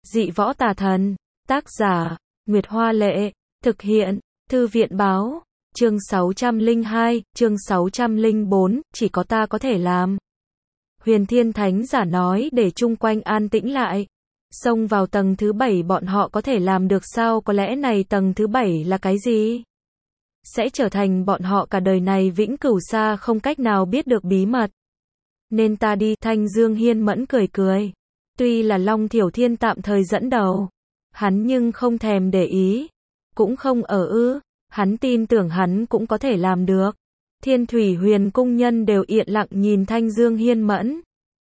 Dị võ tà thần. Tác giả, Nguyệt Hoa Lệ. Thực hiện, Thư viện Báo. Chương 602, chương 604, chỉ có ta có thể làm. Huyền Thiên Thánh Giả nói để chung quanh an tĩnh lại. Xông vào tầng thứ 7 bọn họ có thể làm được sao? Có lẽ này tầng thứ 7 là cái gì? Sẽ trở thành bọn họ cả đời này vĩnh cửu xa không cách nào biết được bí mật. Nên ta đi, Thanh Dương Hiên Mẫn cười cười. Tuy là Long Thiểu Thiên tạm thời dẫn đầu, hắn nhưng không thèm để ý. Cũng không hắn tin tưởng hắn cũng có thể làm được. Thiên Thủy Huyền cung nhân đều yên lặng nhìn Thanh Dương Hiên Mẫn.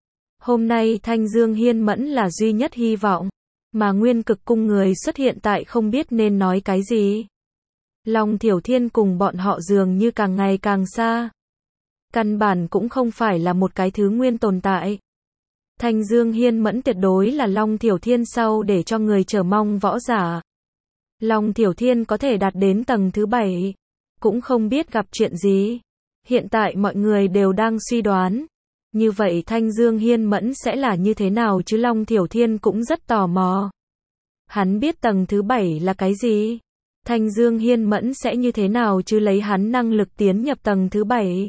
Hôm nay Thanh Dương Hiên Mẫn là duy nhất hy vọng, mà Nguyên Cực cung người xuất hiện tại không biết nên nói cái gì. Long Thiểu Thiên cùng bọn họ dường như càng ngày càng xa. Căn bản cũng không phải là một cái thứ nguyên tồn tại. Thanh Dương Hiên Mẫn tuyệt đối là Long Thiểu Thiên sau để cho người chờ mong võ giả. Long Thiểu Thiên có thể đạt đến tầng thứ 7, cũng không biết gặp chuyện gì. Hiện tại mọi người đều đang suy đoán, như vậy Thanh Dương Hiên Mẫn sẽ là như thế nào chứ? Long Thiểu Thiên cũng rất tò mò. Hắn biết tầng thứ 7 là cái gì? Thanh Dương Hiên Mẫn sẽ như thế nào chứ? Lấy hắn năng lực tiến nhập tầng thứ 7,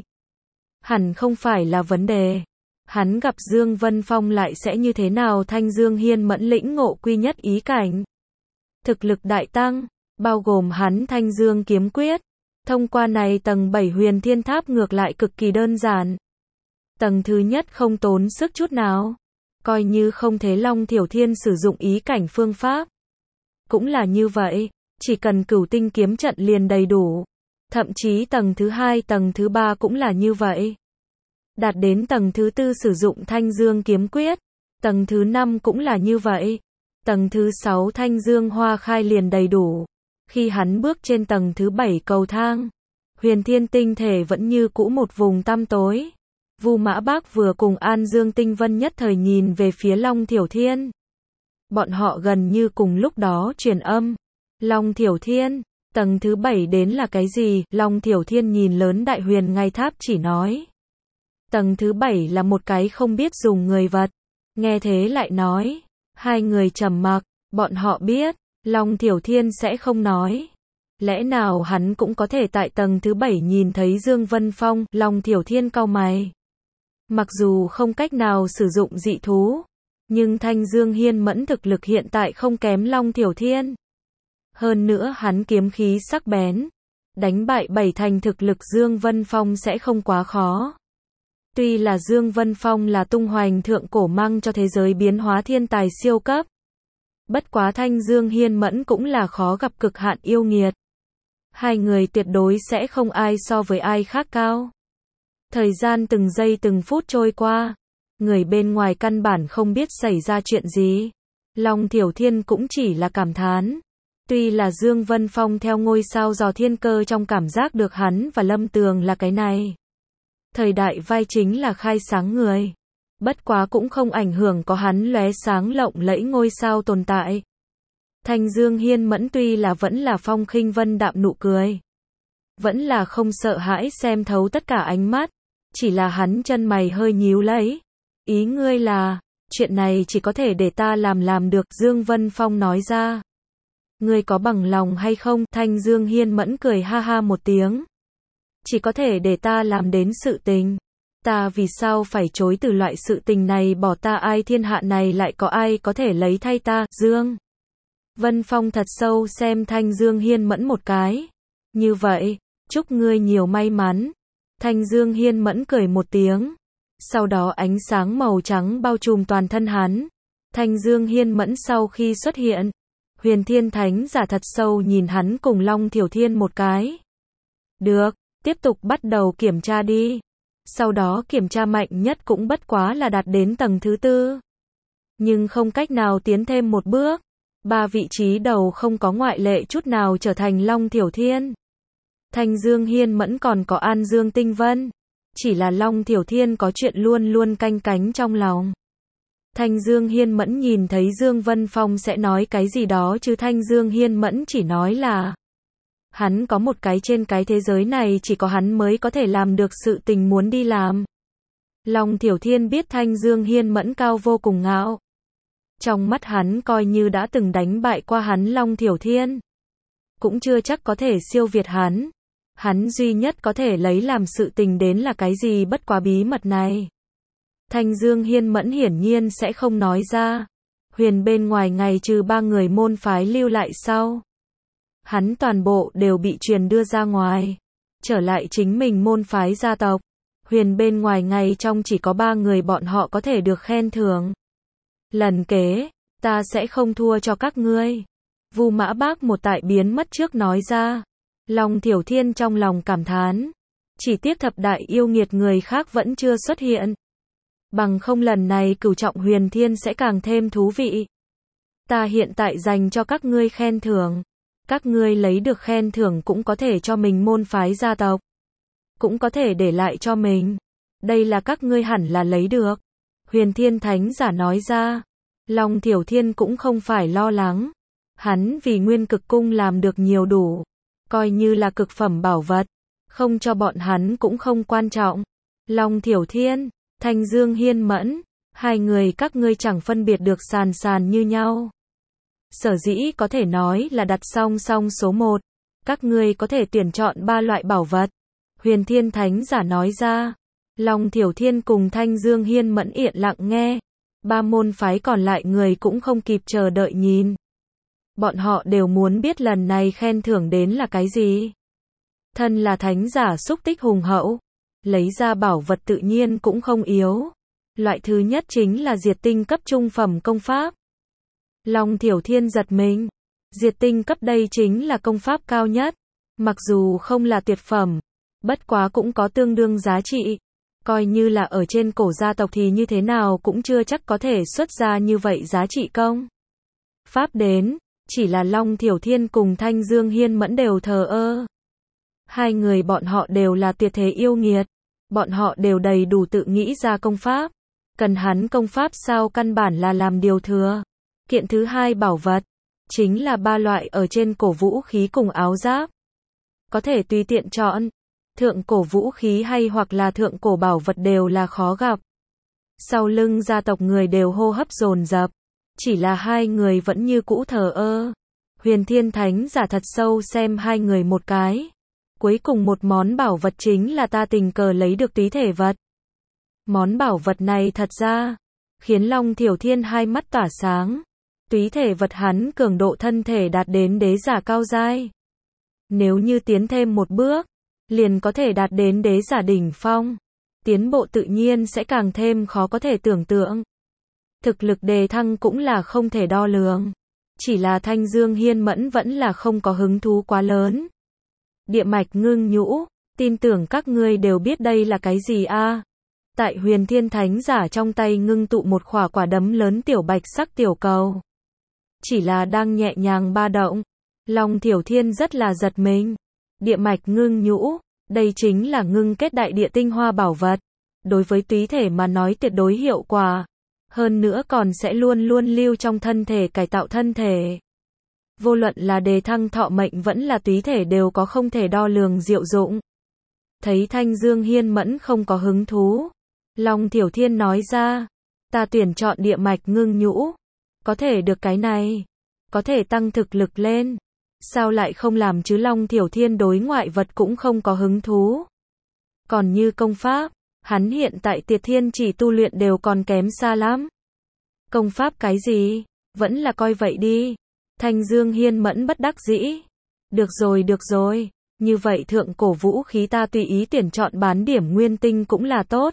hẳn không phải là vấn đề. Hắn gặp Dương Vân Phong lại sẽ như thế nào? Thanh Dương Hiên Mẫn lĩnh ngộ quy nhất ý cảnh, thực lực đại tăng, bao gồm hắn Thanh Dương kiếm quyết. Thông qua này tầng 7 Huyền Thiên Tháp ngược lại cực kỳ đơn giản. Tầng thứ nhất không tốn sức chút nào. Coi như không thế Long Thiểu Thiên sử dụng ý cảnh phương pháp, cũng là như vậy, chỉ cần Cửu Tinh kiếm trận liền đầy đủ. Thậm chí tầng thứ 2, tầng thứ 3 cũng là như vậy. Đạt đến tầng thứ 4 sử dụng Thanh Dương kiếm quyết, tầng thứ 5 cũng là như vậy. Tầng thứ 6 Thanh Dương hoa khai liền đầy đủ. Khi hắn bước trên tầng thứ 7 cầu thang, Huyền Thiên tinh thể vẫn như cũ một vùng tăm tối. Vu Mã Bác vừa cùng An Dương Tinh Vân nhất thời nhìn về phía Long Thiểu Thiên. Bọn họ gần như cùng lúc đó truyền âm. Long Thiểu Thiên, tầng thứ 7 đến là cái gì? Long Thiểu Thiên nhìn lớn Đại Huyền Ngay Tháp chỉ nói. Tầng thứ 7 là một cái không biết dùng người vật. Nghe thế lại nói. Hai người trầm mặc, bọn họ biết, Long Thiểu Thiên sẽ không nói. Lẽ nào hắn cũng có thể tại tầng thứ 7 nhìn thấy Dương Vân Phong? Long Thiểu Thiên cau mày. Mặc dù không cách nào sử dụng dị thú, nhưng Thanh Dương Hiên Mẫn thực lực hiện tại không kém Long Thiểu Thiên. Hơn nữa hắn kiếm khí sắc bén, đánh bại 7 thành thực lực Dương Vân Phong sẽ không quá khó. Tuy là Dương Vân Phong là tung hoành thượng cổ mang cho thế giới biến hóa thiên tài siêu cấp. Bất quá Thanh Dương Hiên Mẫn cũng là khó gặp cực hạn yêu nghiệt. Hai người tuyệt đối sẽ không ai so với ai khác cao. Thời gian từng giây từng phút trôi qua. Người bên ngoài căn bản không biết xảy ra chuyện gì. Long Thiểu Thiên cũng chỉ là cảm thán. Tuy là Dương Vân Phong theo ngôi sao dò thiên cơ trong cảm giác được hắn và Lâm Tường là cái này. Thời đại vai chính là khai sáng người. Bất quá cũng không ảnh hưởng có hắn lóe sáng lộng lẫy ngôi sao tồn tại. Thanh Dương Hiên Mẫn tuy là vẫn là phong khinh vân đạm nụ cười. Vẫn là không sợ hãi xem thấu tất cả ánh mắt. Chỉ là hắn chân mày hơi nhíu lấy. Ý ngươi là, chuyện này chỉ có thể để ta làm được, Dương Vân Phong nói ra. Ngươi có bằng lòng hay không? Thanh Dương Hiên Mẫn cười ha ha một tiếng. Chỉ có thể để ta làm đến sự tình. Ta vì sao phải chối từ loại sự tình này? Bỏ ta ai? Thiên hạ này lại có ai có thể lấy thay ta? Dương Vân Phong thật sâu xem Thanh Dương Hiên Mẫn một cái. Như vậy, chúc ngươi nhiều may mắn. Thanh Dương Hiên Mẫn cười một tiếng. Sau đó ánh sáng màu trắng bao trùm toàn thân hắn. Thanh Dương Hiên Mẫn sau khi xuất hiện, Huyền Thiên Thánh Giả thật sâu nhìn hắn cùng Long Thiểu Thiên một cái. Được, tiếp tục bắt đầu kiểm tra đi. Sau đó kiểm tra mạnh nhất cũng bất quá là đạt đến tầng thứ 4. Nhưng không cách nào tiến thêm một bước. 3 vị trí đầu không có ngoại lệ chút nào trở thành Long Thiểu Thiên. Thanh Dương Hiên Mẫn còn có An Dương Tinh Vân. Chỉ là Long Thiểu Thiên có chuyện luôn luôn canh cánh trong lòng. Thanh Dương Hiên Mẫn nhìn thấy Dương Vân Phong sẽ nói cái gì đó chứ Thanh Dương Hiên Mẫn chỉ nói là hắn có một cái trên cái thế giới này chỉ có hắn mới có thể làm được sự tình muốn đi làm. Long Thiểu Thiên biết Thanh Dương Hiên Mẫn cao vô cùng ngạo. Trong mắt hắn coi như đã từng đánh bại qua hắn Long Thiểu Thiên, cũng chưa chắc có thể siêu việt hắn. Hắn duy nhất có thể lấy làm sự tình đến là cái gì bất quá bí mật này. Thanh Dương Hiên Mẫn hiển nhiên sẽ không nói ra. Huyền bên ngoài ngày trừ 3 người môn phái lưu lại sau, hắn toàn bộ đều bị truyền đưa ra ngoài, trở lại chính mình môn phái gia tộc. Huyền bên ngoài ngày trong chỉ có 3 người bọn họ có thể được khen thưởng. Lần kế, ta sẽ không thua cho các ngươi. Vu Mã Bác một tại biến mất trước nói ra. Long Thiểu Thiên trong lòng cảm thán. Chỉ tiếc thập đại yêu nghiệt người khác vẫn chưa xuất hiện. Bằng không lần này cửu trọng huyền thiên sẽ càng thêm thú vị. Ta hiện tại dành cho các ngươi khen thưởng. Các ngươi lấy được khen thưởng cũng có thể cho mình môn phái gia tộc, cũng có thể để lại cho mình. Đây là các ngươi hẳn là lấy được. Huyền Thiên Thánh Giả nói ra. Long Thiểu Thiên cũng không phải lo lắng. Hắn vì Nguyên Cực Cung làm được nhiều đủ. Coi như là cực phẩm bảo vật. Không cho bọn hắn cũng không quan trọng. Long Thiểu Thiên, Thanh Dương Hiên Mẫn, hai người các ngươi chẳng phân biệt được sàn sàn như nhau. Sở dĩ có thể nói là đặt song song số 1. Các ngươi có thể tuyển chọn 3 loại bảo vật. Huyền Thiên Thánh Giả nói ra. Long Thiểu Thiên cùng Thanh Dương Hiên Mẫn yên lặng nghe. 3 môn phái còn lại người cũng không kịp chờ đợi nhìn. Bọn họ đều muốn biết lần này khen thưởng đến là cái gì. Thân là thánh giả xúc tích hùng hậu, lấy ra bảo vật tự nhiên cũng không yếu. Loại thứ nhất chính là diệt tinh cấp trung phẩm công pháp. Long Thiểu Thiên giật mình. Diệt tinh cấp đây chính là công pháp cao nhất. Mặc dù không là tuyệt phẩm, bất quá cũng có tương đương giá trị. Coi như là ở trên cổ gia tộc thì như thế nào cũng chưa chắc có thể xuất ra như vậy giá trị công pháp đến. Chỉ là Long Thiểu Thiên cùng Thanh Dương Hiên Mẫn đều thờ ơ. Hai người bọn họ đều là tuyệt thế yêu nghiệt. Bọn họ đều đầy đủ tự nghĩ ra công pháp. Cần hắn công pháp sao căn bản là làm điều thừa. Kiện thứ hai bảo vật chính là 3 loại ở trên cổ vũ khí cùng áo giáp. Có thể tùy tiện chọn. Thượng cổ vũ khí hay hoặc là thượng cổ bảo vật đều là khó gặp. Sau lưng gia tộc người đều hô hấp dồn dập. Chỉ là hai người vẫn như cũ thờ ơ. Huyền Thiên Thánh Giả thật sâu xem hai người một cái. Cuối cùng một món bảo vật chính là ta tình cờ lấy được túy thể vật. Món bảo vật này thật ra khiến Long Thiểu Thiên hai mắt tỏa sáng. Túy thể vật hắn cường độ thân thể đạt đến đế giả cao giai. Nếu như tiến thêm một bước, liền có thể đạt đến đế giả đỉnh phong. Tiến bộ tự nhiên sẽ càng thêm khó có thể tưởng tượng. Thực lực đề thăng cũng là không thể đo lường. Chỉ là Thanh Dương Hiên Mẫn vẫn là không có hứng thú quá lớn. Địa mạch ngưng nhũ, tin tưởng các ngươi đều biết đây là cái gì a? Tại Huyền Thiên Thánh Giả trong tay ngưng tụ một quả đấm lớn tiểu bạch sắc tiểu cầu. Chỉ là đang nhẹ nhàng ba động. Long Thiểu Thiên rất là giật mình. Địa mạch ngưng nhũ, đây chính là ngưng kết đại địa tinh hoa bảo vật. Đối với túy thể mà nói tuyệt đối hiệu quả. Hơn nữa còn sẽ luôn luôn lưu trong thân thể cải tạo thân thể. Vô luận là đề thăng thọ mệnh vẫn là túy thể đều có không thể đo lường diệu dụng. Thấy Thanh Dương Hiên Mẫn không có hứng thú. Long Thiểu Thiên nói ra. Ta tuyển chọn địa mạch ngưng nhũ. Có thể được cái này. Có thể tăng thực lực lên. Sao lại không làm chứ? Long Thiểu Thiên đối ngoại vật cũng không có hứng thú. Còn như công pháp, hắn hiện tại Tiệt Thiên chỉ tu luyện đều còn kém xa lắm. Công pháp cái gì? Vẫn là coi vậy đi. Thanh Dương Hiên Mẫn bất đắc dĩ. Được rồi. Như vậy thượng cổ vũ khí ta tùy ý tuyển chọn bán điểm nguyên tinh cũng là tốt.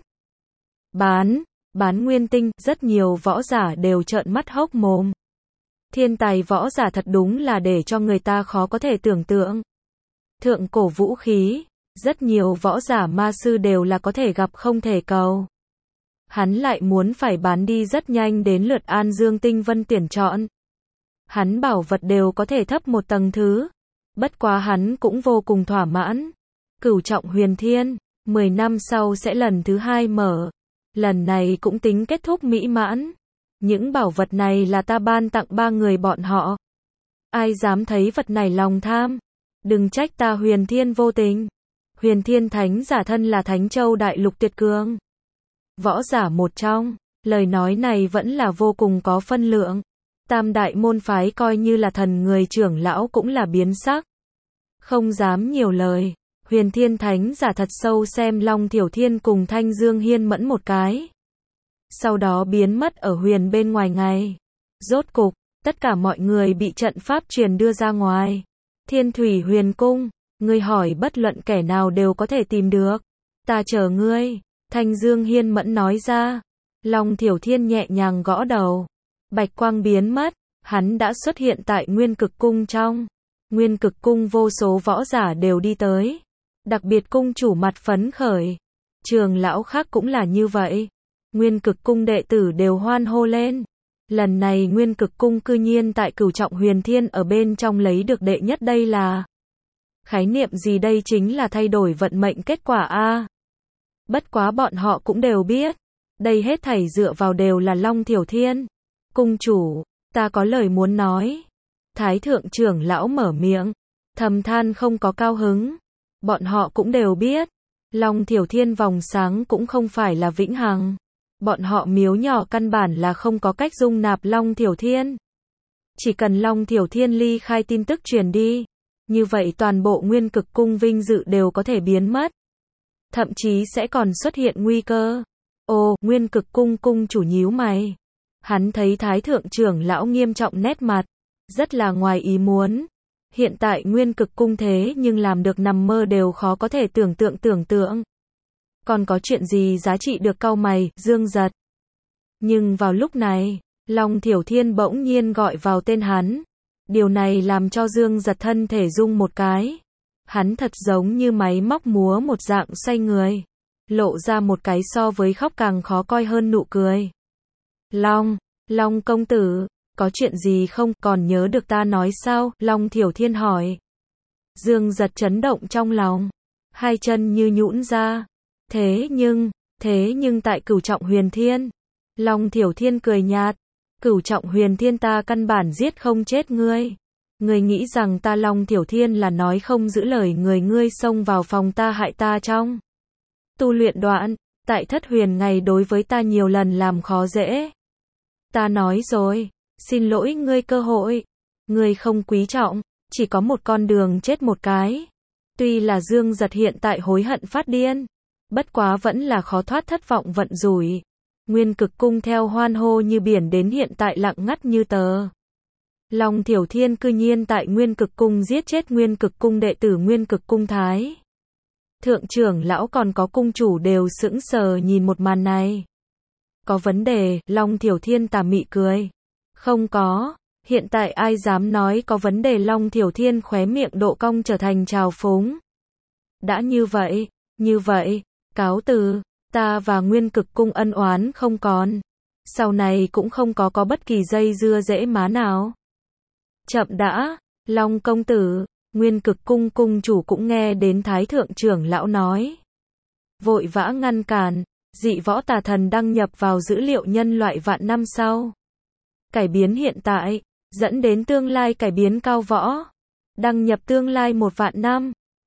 Bán nguyên tinh, rất nhiều võ giả đều trợn mắt hốc mồm. Thiên tài võ giả thật đúng là để cho người ta khó có thể tưởng tượng. Thượng cổ vũ khí, rất nhiều võ giả ma sư đều là có thể gặp không thể cầu. Hắn lại muốn phải bán đi rất nhanh đến lượt An Dương Tinh Vân tuyển chọn. Hắn bảo vật đều có thể thấp một tầng thứ. Bất quá hắn cũng vô cùng thỏa mãn. Cửu trọng huyền thiên, 10 năm sau sẽ lần thứ 2 mở. Lần này cũng tính kết thúc mỹ mãn. Những bảo vật này là ta ban tặng 3 người bọn họ. Ai dám thấy vật này lòng tham. Đừng trách ta Huyền Thiên vô tình. Huyền Thiên Thánh Giả thân là Thánh Châu Đại Lục tuyệt cường. Võ giả một trong. Lời nói này vẫn là vô cùng có phân lượng. Tam đại môn phái coi như là thần người trưởng lão cũng là biến sắc. Không dám nhiều lời. Huyền Thiên Thánh giả thật sâu xem Long Thiểu Thiên cùng Thanh Dương Hiên Mẫn một cái. Sau đó biến mất ở huyền bên ngoài ngay. Rốt cục, tất cả mọi người bị trận pháp truyền đưa ra ngoài. Thiên Thủy Huyền Cung, ngươi hỏi bất luận kẻ nào đều có thể tìm được. Ta chờ ngươi, Thanh Dương Hiên Mẫn nói ra. Long Thiểu Thiên nhẹ nhàng gõ đầu. Bạch quang biến mất, hắn đã xuất hiện tại Nguyên Cực Cung trong. Nguyên Cực Cung vô số võ giả đều đi tới. Đặc biệt cung chủ mặt phấn khởi. Trường lão khác cũng là như vậy. Nguyên Cực Cung đệ tử đều hoan hô lên. Lần này Nguyên Cực Cung cư nhiên tại Cửu Trọng Huyền Thiên ở bên trong lấy được đệ nhất, đây là khái niệm gì? Đây chính là thay đổi vận mệnh kết quả a. Bất quá bọn họ cũng đều biết, đây hết thảy dựa vào đều là Long Thiểu Thiên. Cung chủ, ta có lời muốn nói. Thái thượng trưởng lão mở miệng, thầm than không có cao hứng. Bọn họ cũng đều biết, Long Thiểu Thiên vòng sáng cũng không phải là vĩnh hằng. Bọn họ miếu nhỏ căn bản là không có cách dung nạp Long Thiểu Thiên. Chỉ cần Long Thiểu Thiên ly khai tin tức truyền đi, như vậy toàn bộ Nguyên Cực Cung vinh dự đều có thể biến mất. Thậm chí sẽ còn xuất hiện nguy cơ. Ồ, Nguyên Cực Cung cung chủ nhíu mày. Hắn thấy Thái thượng trưởng lão nghiêm trọng nét mặt, rất là ngoài ý muốn. Hiện tại Nguyên Cực Cung thế nhưng làm được nằm mơ đều khó có thể tưởng tượng. Còn có chuyện gì giá trị được cau mày, Dương Giật. Nhưng vào lúc này, Long Thiểu Thiên bỗng nhiên gọi vào tên hắn. Điều này làm cho Dương Giật thân thể rung một cái. Hắn thật giống như máy móc múa một dạng xoay người. Lộ ra một cái so với khóc càng khó coi hơn nụ cười. Long công tử, có chuyện gì không, còn nhớ được ta nói sao? Long Thiểu Thiên hỏi. Dương Giật chấn động trong lòng. Hai chân như nhũn ra. Thế nhưng tại Cửu Trọng Huyền Thiên. Long Thiểu Thiên cười nhạt. Cửu Trọng Huyền Thiên ta căn bản giết không chết ngươi. Ngươi nghĩ rằng ta Long Thiểu Thiên là nói không giữ lời người, ngươi xông vào phòng ta hại ta trong tu luyện đoạn, tại Thất Huyền ngày đối với ta nhiều lần làm khó dễ. Ta nói rồi, xin lỗi ngươi cơ hội. Ngươi không quý trọng, chỉ có một con đường chết một cái. Tuy là Dương Giật hiện tại hối hận phát điên, bất quá vẫn là khó thoát thất vọng vận rủi. Nguyên Cực Cung theo hoan hô như biển đến hiện tại lặng ngắt như tờ. Long Thiểu Thiên cư nhiên tại Nguyên Cực Cung giết chết Nguyên Cực Cung đệ tử Nguyên Cực Cung Thái thượng trưởng lão còn có cung chủ đều sững sờ nhìn một màn này. Có vấn đề, Long Thiểu Thiên tà mị cười. Không có, hiện tại ai dám nói có vấn đề? Long Thiểu Thiên khóe miệng độ cong trở thành trào phúng. Đã như vậy, cáo từ, ta và Nguyên Cực Cung ân oán không còn. Sau này cũng không có bất kỳ dây dưa dễ má nào. Chậm đã, Long công tử. Nguyên Cực Cung cung chủ cũng nghe đến Thái thượng trưởng lão nói. Vội vã ngăn cản, dị võ tà thần đăng nhập vào dữ liệu nhân loại vạn năm sau. Cải biến hiện tại, dẫn đến tương lai cải biến cao võ. Đăng nhập tương lai 1 vạn năm.